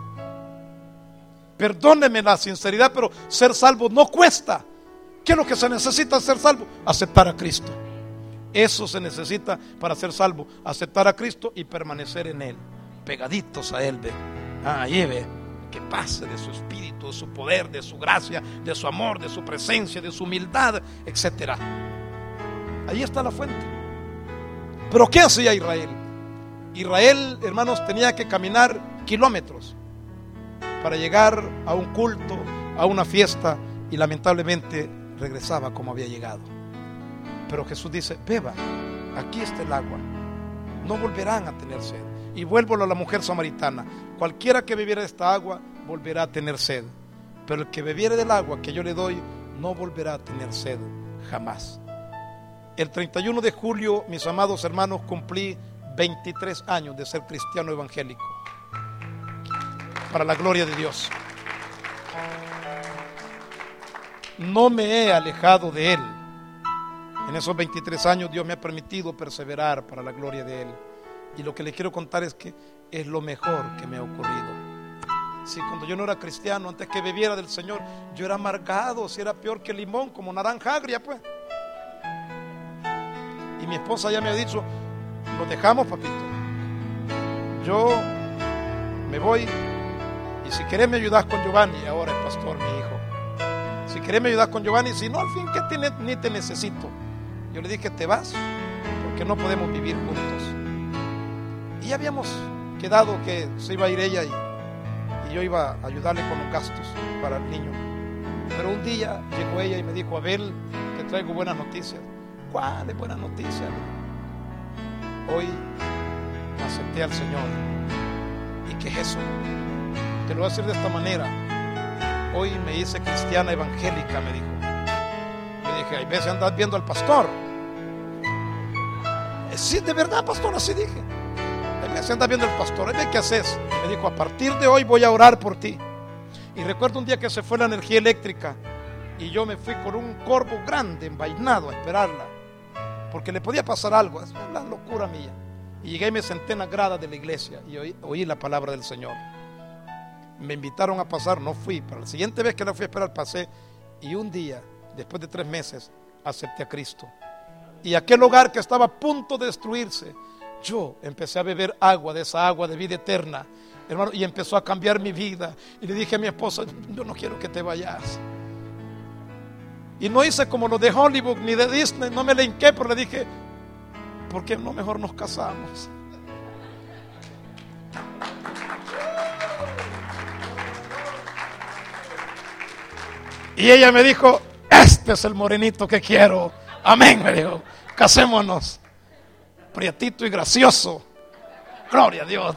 Perdónenme la sinceridad, pero ser salvo no cuesta. ¿Qué es lo que se necesita ser salvo? Aceptar a Cristo. Eso se necesita para ser salvo. Aceptar a Cristo y permanecer en Él. Pegaditos a Él, ve. Ah, ahí ve. Que pase de su espíritu, de su poder, de su gracia, de su amor, de su presencia, de su humildad, etcétera. Ahí está la fuente. Pero ¿qué hacía Israel? Israel, hermanos, tenía que caminar kilómetros para llegar a un culto, a una fiesta, y lamentablemente regresaba como había llegado. Pero Jesús dice: beba, aquí está el agua, no volverán a tener sed. Y vuelvo a la mujer samaritana: cualquiera que bebiera de esta agua volverá a tener sed, pero el que bebiere del agua que yo le doy no volverá a tener sed jamás. El treinta y uno de julio, mis amados hermanos, cumplí veintitrés años de ser cristiano evangélico, para la gloria de Dios. No me he alejado de Él. En esos veintitrés años Dios me ha permitido perseverar para la gloria de Él. Y lo que les quiero contar es que es lo mejor que me ha ocurrido. Si cuando yo no era cristiano, antes que bebiera del Señor, yo era amargado, si era peor que el limón, como naranja agria, pues. Y mi esposa ya me ha dicho: lo dejamos, papito. Yo me voy, y si querés me ayudás con Giovanni. Ahora es pastor, mi hijo. Si querés me ayudás con Giovanni. Si no, al fin, ¿qué te, ni te necesito? Yo le dije: te vas, porque no podemos vivir juntos. Y ya habíamos quedado que se iba a ir ella y, y yo iba a ayudarle con los gastos para el niño. Pero un día llegó ella y me dijo: Abel, te traigo buenas noticias. ¿Cuáles buenas noticias? Hoy acepté al Señor. ¿Y qué es eso? Te lo voy a decir de esta manera: hoy me hice cristiana evangélica, me dijo. Le dije: hay veces andas viendo al pastor. Sí, de verdad, pastor, así dije. Hay veces andas viendo al pastor. ¿Qué haces? Me dijo: a partir de hoy voy a orar por ti. Y recuerdo un día que se fue la energía eléctrica y yo me fui con un corvo grande envainado a esperarla, porque le podía pasar algo. Es la locura mía. Y llegué y me senté en la grada de la iglesia y oí, oí la palabra del Señor. Me invitaron a pasar, no fui. Pero la siguiente vez que la fui a esperar, pasé. Y un día, después de tres meses, acepté a Cristo. Y aquel hogar que estaba a punto de destruirse, yo empecé a beber agua de esa agua de vida eterna, hermano, y empezó a cambiar mi vida. Y le dije a mi esposa: yo no quiero que te vayas. Y no hice como los de Hollywood ni de Disney, no me le hinqué, pero le dije: ¿por qué no mejor nos casamos? Y ella me dijo, este es el morenito que quiero. Amén, me dijo, casémonos. Prietito y gracioso. Gloria a Dios.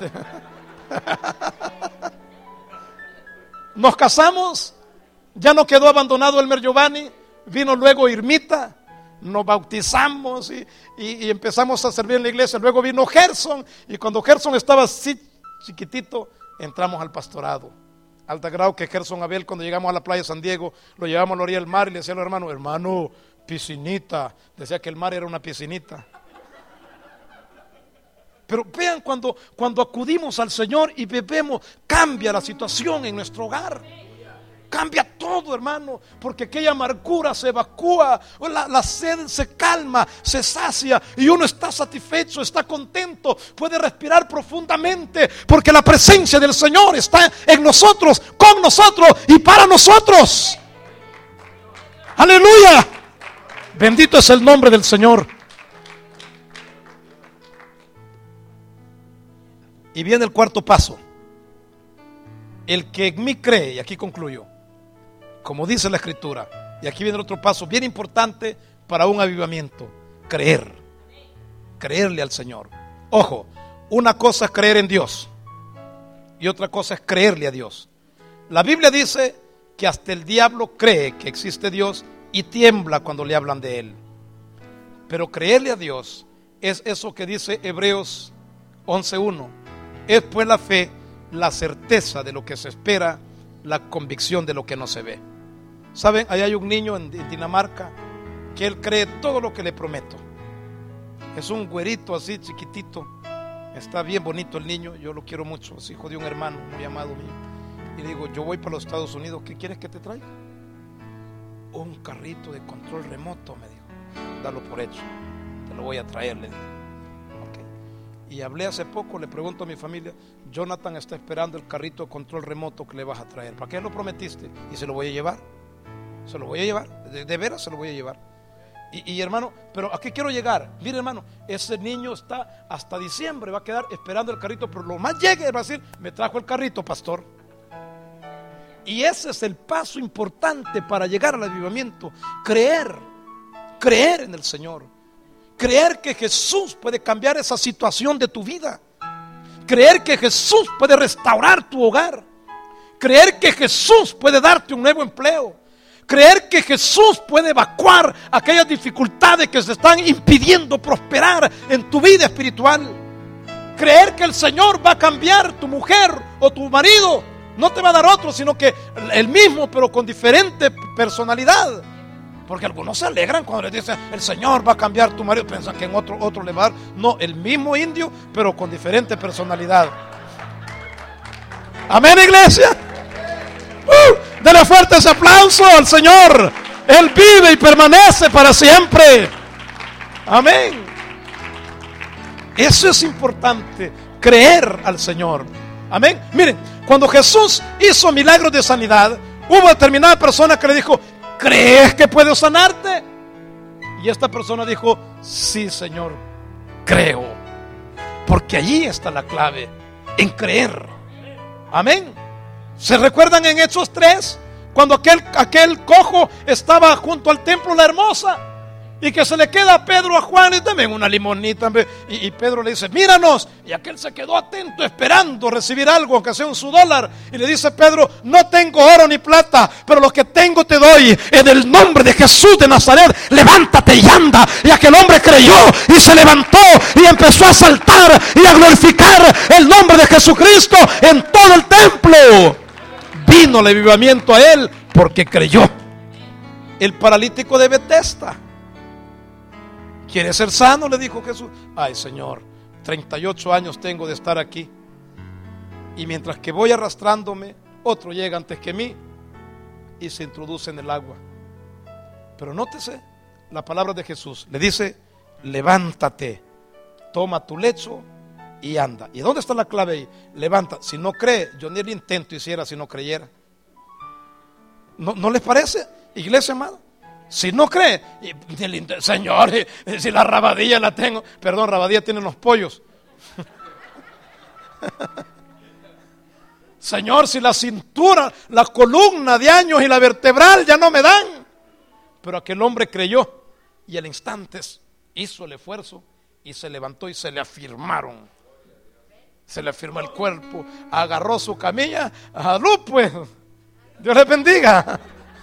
Nos casamos. Ya no quedó abandonado Elmer Giovanni. Vino luego Irmita. Nos bautizamos y, y, y empezamos a servir en la iglesia. Luego vino Gerson. Y cuando Gerson estaba así chiquitito, entramos al pastorado. Al tal grado que Gerson Abel, cuando llegamos a la playa de San Diego, lo llevamos a la orilla del mar y le decía a los hermanos, hermano, piscinita. Decía que el mar era una piscinita. Pero vean, cuando, cuando acudimos al Señor y bebemos, cambia la situación en nuestro hogar. Cambia todo, hermano, porque aquella amargura se evacúa, la, la sed se calma, se sacia y uno está satisfecho, está contento, puede respirar profundamente, porque la presencia del Señor está en nosotros, con nosotros y para nosotros. Aleluya. Bendito es el nombre del Señor. Y viene el cuarto paso. El que en mí cree, y aquí concluyo, como dice la Escritura, y aquí viene el otro paso bien importante para un avivamiento: creer, creerle al Señor. Ojo, una cosa es creer en Dios y otra cosa es creerle a Dios. La Biblia dice que hasta el diablo cree que existe Dios y tiembla cuando le hablan de Él. Pero creerle a Dios es eso que dice Hebreos once uno: es pues la fe, la certeza de lo que se espera, la convicción de lo que no se ve. Saben, ahí hay un niño en Dinamarca que él cree todo lo que le prometo. Es un güerito así chiquitito, está bien bonito el niño, yo lo quiero mucho, es hijo de un hermano muy amado mío. Y le digo, yo voy para los Estados Unidos, ¿qué quieres que te traiga? Un carrito de control remoto, me dijo. Dalo por hecho, te lo voy a traer, le dije. Y hablé hace poco, le pregunto a mi familia, Jonathan está esperando el carrito de control remoto que le vas a traer. ¿Para qué lo prometiste? Y se lo voy a llevar. Se lo voy a llevar. De, de veras se lo voy a llevar. Y, y hermano, pero ¿a qué quiero llegar? Mire, hermano, ese niño está hasta diciembre, va a quedar esperando el carrito, pero lo más llegue va a decir, me trajo el carrito, pastor. Y ese es el paso importante para llegar al avivamiento. Creer, creer en el Señor. Creer que Jesús puede cambiar esa situación de tu vida. Creer que Jesús puede restaurar tu hogar. Creer que Jesús puede darte un nuevo empleo. Creer que Jesús puede evacuar aquellas dificultades que se están impidiendo prosperar en tu vida espiritual. Creer que el Señor va a cambiar tu mujer o tu marido. No te va a dar otro, sino que el mismo, pero con diferente personalidad. Porque algunos se alegran cuando les dicen, el Señor va a cambiar tu marido. Piensan que en otro, otro le va a dar. No, el mismo indio, pero con diferente personalidad. Amén, iglesia. Uh, Dele fuerte ese aplauso al Señor. Él vive y permanece para siempre. Amén. Eso es importante, creer al Señor. Amén. Miren, cuando Jesús hizo milagros de sanidad, hubo determinada persona que le dijo, ¿crees que puedo sanarte? Y esta persona dijo, sí, Señor, creo. Porque allí está la clave, en creer. Amén. ¿Se recuerdan en Hechos tres? Cuando aquel, aquel cojo estaba junto al templo La Hermosa y que se le queda a Pedro, a Juan, y también una limonita, y, y Pedro le dice, míranos, y aquel se quedó atento esperando recibir algo, aunque sea un su dólar, y le dice Pedro, no tengo oro ni plata, pero lo que tengo te doy, en el nombre de Jesús de Nazaret, levántate y anda. Y aquel hombre creyó y se levantó y empezó a saltar y a glorificar el nombre de Jesucristo en todo el templo. Vino el avivamiento a él porque creyó. El paralítico de Betesda, ¿quieres ser sano?, le dijo Jesús. Ay, Señor, treinta y ocho años tengo de estar aquí, y mientras que voy arrastrándome, otro llega antes que mí y se introduce en el agua. Pero nótese la palabra de Jesús. Le dice, levántate, toma tu lecho y anda. ¿Y dónde está la clave ahí? Levanta. Si no cree, yo ni el intento hiciera si no creyera. ¿No, no les parece, iglesia amada? Si no cree, y, Señor, si la rabadilla la tengo, perdón, rabadilla tiene los pollos. Señor, si la cintura, la columna de años y la vertebral ya no me dan. Pero aquel hombre creyó y al instante hizo el esfuerzo y se levantó y se le afirmaron. Se le afirmó el cuerpo, agarró su camilla. ¡Salud, pues! Dios les bendiga.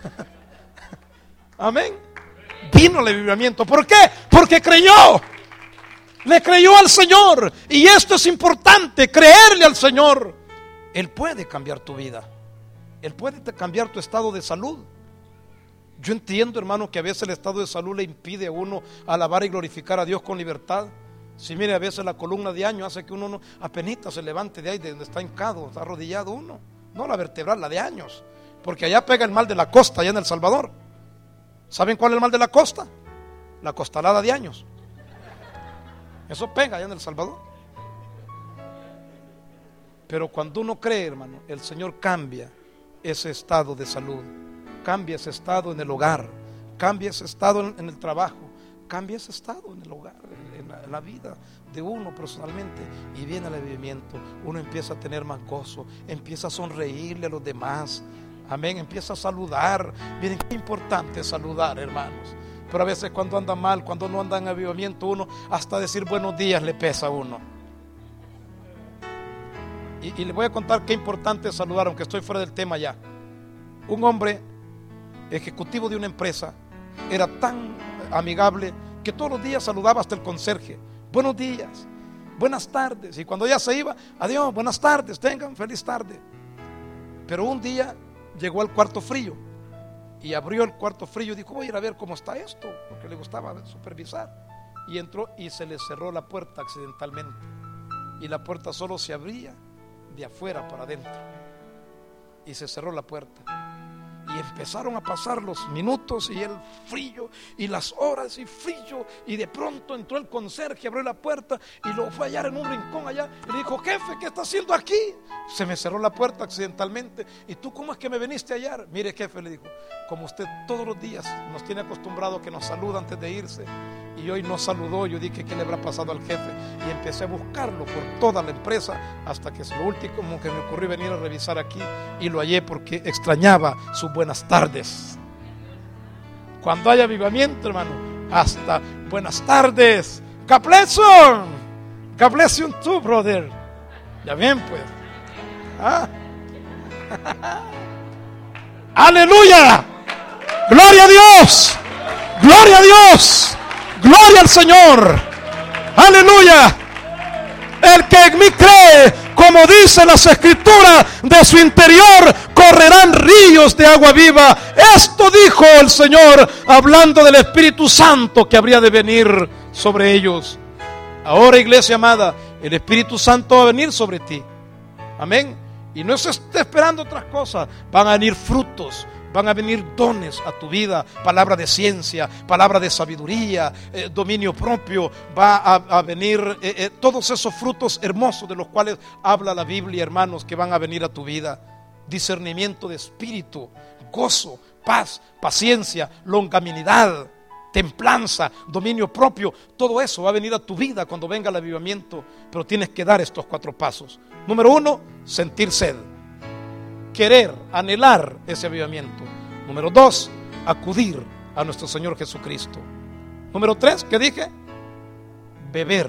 Amén. Vino el avivamiento. ¿Por qué? Porque creyó. Le creyó al Señor. Y esto es importante, creerle al Señor. Él puede cambiar tu vida. Él puede cambiar tu estado de salud. Yo entiendo, hermano, que a veces el estado de salud le impide a uno alabar y glorificar a Dios con libertad. Si mire, a veces la columna de años hace que uno no, apenas se levante de ahí de donde está hincado, está arrodillado uno. No la vertebral, la de años. Porque allá pega el mal de la costa, allá en El Salvador. ¿Saben cuál es el mal de la costa? La costalada de años. Eso pega allá en El Salvador. Pero cuando uno cree, hermano, el Señor cambia ese estado de salud, cambia ese estado en el hogar, cambia ese estado en, en el trabajo, cambia ese estado en el hogar, en la, en la vida de uno personalmente, y viene el avivamiento. Uno empieza a tener más gozo, empieza a sonreírle a los demás. Amén, empieza a saludar. Miren qué importante es saludar, hermanos. Pero a veces cuando anda mal, cuando no anda en avivamiento, uno hasta decir buenos días le pesa a uno. Y, y le voy a contar qué importante es saludar, aunque estoy fuera del tema ya. Un hombre ejecutivo de una empresa era tan amigable que todos los días saludaba hasta el conserje. Buenos días, buenas tardes. Y cuando ya se iba, adiós, buenas tardes, tengan feliz tarde. Pero un día llegó al cuarto frío y abrió el cuarto frío y dijo: voy a ir a ver cómo está esto, porque le gustaba supervisar. Y entró y se le cerró la puerta accidentalmente, y la puerta solo se abría de afuera para adentro, y se cerró la puerta. Y empezaron a pasar los minutos y el frío y las horas y frío, y de pronto entró el conserje, abrió la puerta y lo fue a hallar en un rincón allá y le dijo: jefe, ¿qué está haciendo aquí? Se me cerró la puerta accidentalmente. ¿Y tú cómo es que me viniste a hallar? Mire, jefe, le dijo, como usted todos los días nos tiene acostumbrado a que nos saluda antes de irse, y hoy no saludó, yo dije: ¿qué le habrá pasado al jefe? Y empecé a buscarlo por toda la empresa hasta que es lo último que me ocurrió venir a revisar aquí, y lo hallé porque extrañaba sus buenas tardes. Cuando haya avivamiento, hermano, hasta buenas tardes. God bless you. God bless you too, brother. Ya bien, pues. ¿Ah? Aleluya. Gloria a Dios. Gloria a Dios. Gloria al Señor. Aleluya. El que en mí cree, como dice las escrituras, de su interior correrán ríos de agua viva. Esto dijo el Señor, hablando del Espíritu Santo que habría de venir sobre ellos. Ahora, iglesia amada, el Espíritu Santo va a venir sobre ti. Amén. Y no se esté esperando otras cosas. Van a venir frutos, van a venir dones a tu vida, palabra de ciencia, palabra de sabiduría, eh, dominio propio. Va a, a venir eh, eh, todos esos frutos hermosos de los cuales habla la Biblia, hermanos, que van a venir a tu vida. Discernimiento de espíritu, gozo, paz, paciencia, longanimidad, templanza, dominio propio. Todo eso va a venir a tu vida cuando venga el avivamiento. Pero tienes que dar estos cuatro pasos. Número uno, sentir sed, querer, anhelar ese avivamiento. Número dos, acudir a nuestro Señor Jesucristo. Número tres, ¿qué dije? Beber,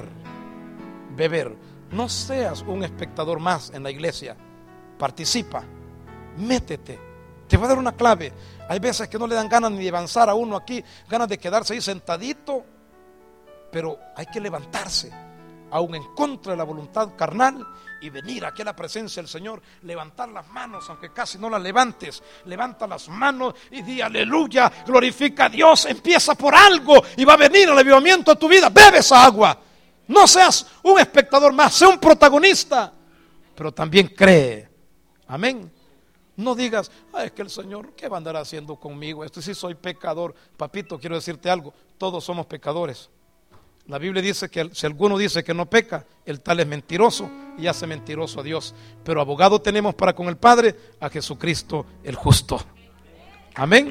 beber. No seas un espectador más en la iglesia. Participa, métete. Te voy a dar una clave. Hay veces que no le dan ganas ni de avanzar a uno aquí, ganas de quedarse ahí sentadito, pero hay que levantarse, aún en contra de la voluntad carnal, y venir aquí a la presencia del Señor, levantar las manos, aunque casi no las levantes, levanta las manos y di aleluya, glorifica a Dios, empieza por algo y va a venir el avivamiento a tu vida. Bebe esa agua, no seas un espectador más, sé un protagonista, pero también cree. Amén. No digas: ay, es que el Señor, ¿qué va a andar haciendo conmigo? Esto sí, soy pecador. Papito, quiero decirte algo, todos somos pecadores. La Biblia dice que si alguno dice que no peca, el tal es mentiroso y hace mentiroso a Dios. Pero abogado tenemos para con el Padre, a Jesucristo el justo. Amén.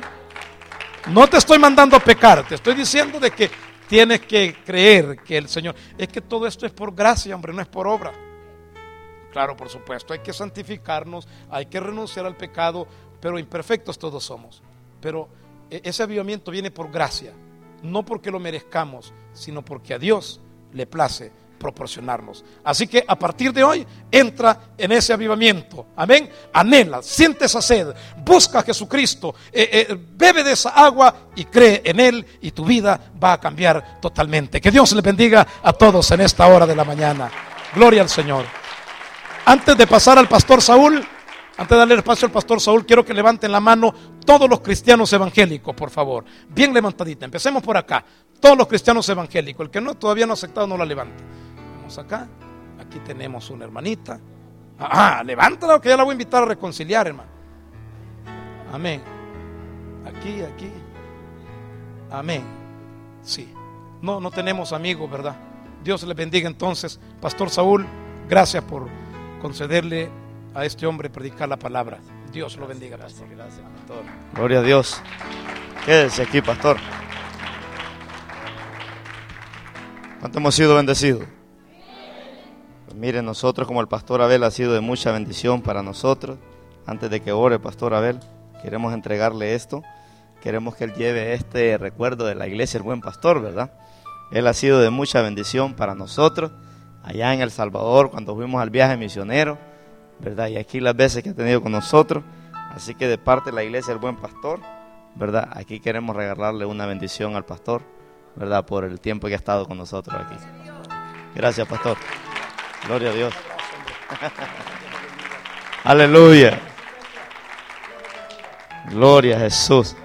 No te estoy mandando a pecar, te estoy diciendo de que tienes que creer que el Señor, es que todo esto es por gracia, hombre, no es por obra. Claro, por supuesto, hay que santificarnos, hay que renunciar al pecado, pero imperfectos todos somos. Pero ese avivamiento viene por gracia, no porque lo merezcamos, sino porque a Dios le place proporcionarnos. Así que a partir de hoy entra en ese avivamiento, amén. Anhela, siente esa sed, busca a Jesucristo, eh, eh, bebe de esa agua y cree en Él, y tu vida va a cambiar totalmente. Que Dios les bendiga a todos en esta hora de la mañana. Gloria al Señor. Antes de pasar al pastor Saúl, antes de darle espacio al pastor Saúl, quiero que levanten la mano todos los cristianos evangélicos, por favor. Bien levantadita, empecemos por acá. Todos los cristianos evangélicos. El que no todavía no ha aceptado, no la levante. Vamos acá. Aquí tenemos una hermanita. Ah, levántala, que ya la voy a invitar a reconciliar, hermano. Amén. Aquí, aquí. Amén. Sí. No, no tenemos amigos, ¿verdad? Dios les bendiga entonces. Pastor Saúl, gracias por concederle a este hombre predicar la palabra. Dios lo bendiga, pastor. Gracias, pastor. Gloria a Dios. Quédese aquí, pastor. ¿Cuánto hemos sido bendecidos? Pues miren, nosotros como el pastor Abel ha sido de mucha bendición para nosotros. Antes de que ore, pastor Abel, queremos entregarle esto. Queremos que él lleve este recuerdo de la iglesia El Buen Pastor, ¿verdad? Él ha sido de mucha bendición para nosotros allá en El Salvador cuando fuimos al viaje misionero, ¿verdad? Y aquí las veces que ha tenido con nosotros. Así que de parte de la iglesia El Buen Pastor, ¿verdad? Aquí queremos regalarle una bendición al pastor, ¿verdad? Por el tiempo que ha estado con nosotros aquí. Gracias, pastor. Gloria a Dios. Aleluya. Gloria a Jesús.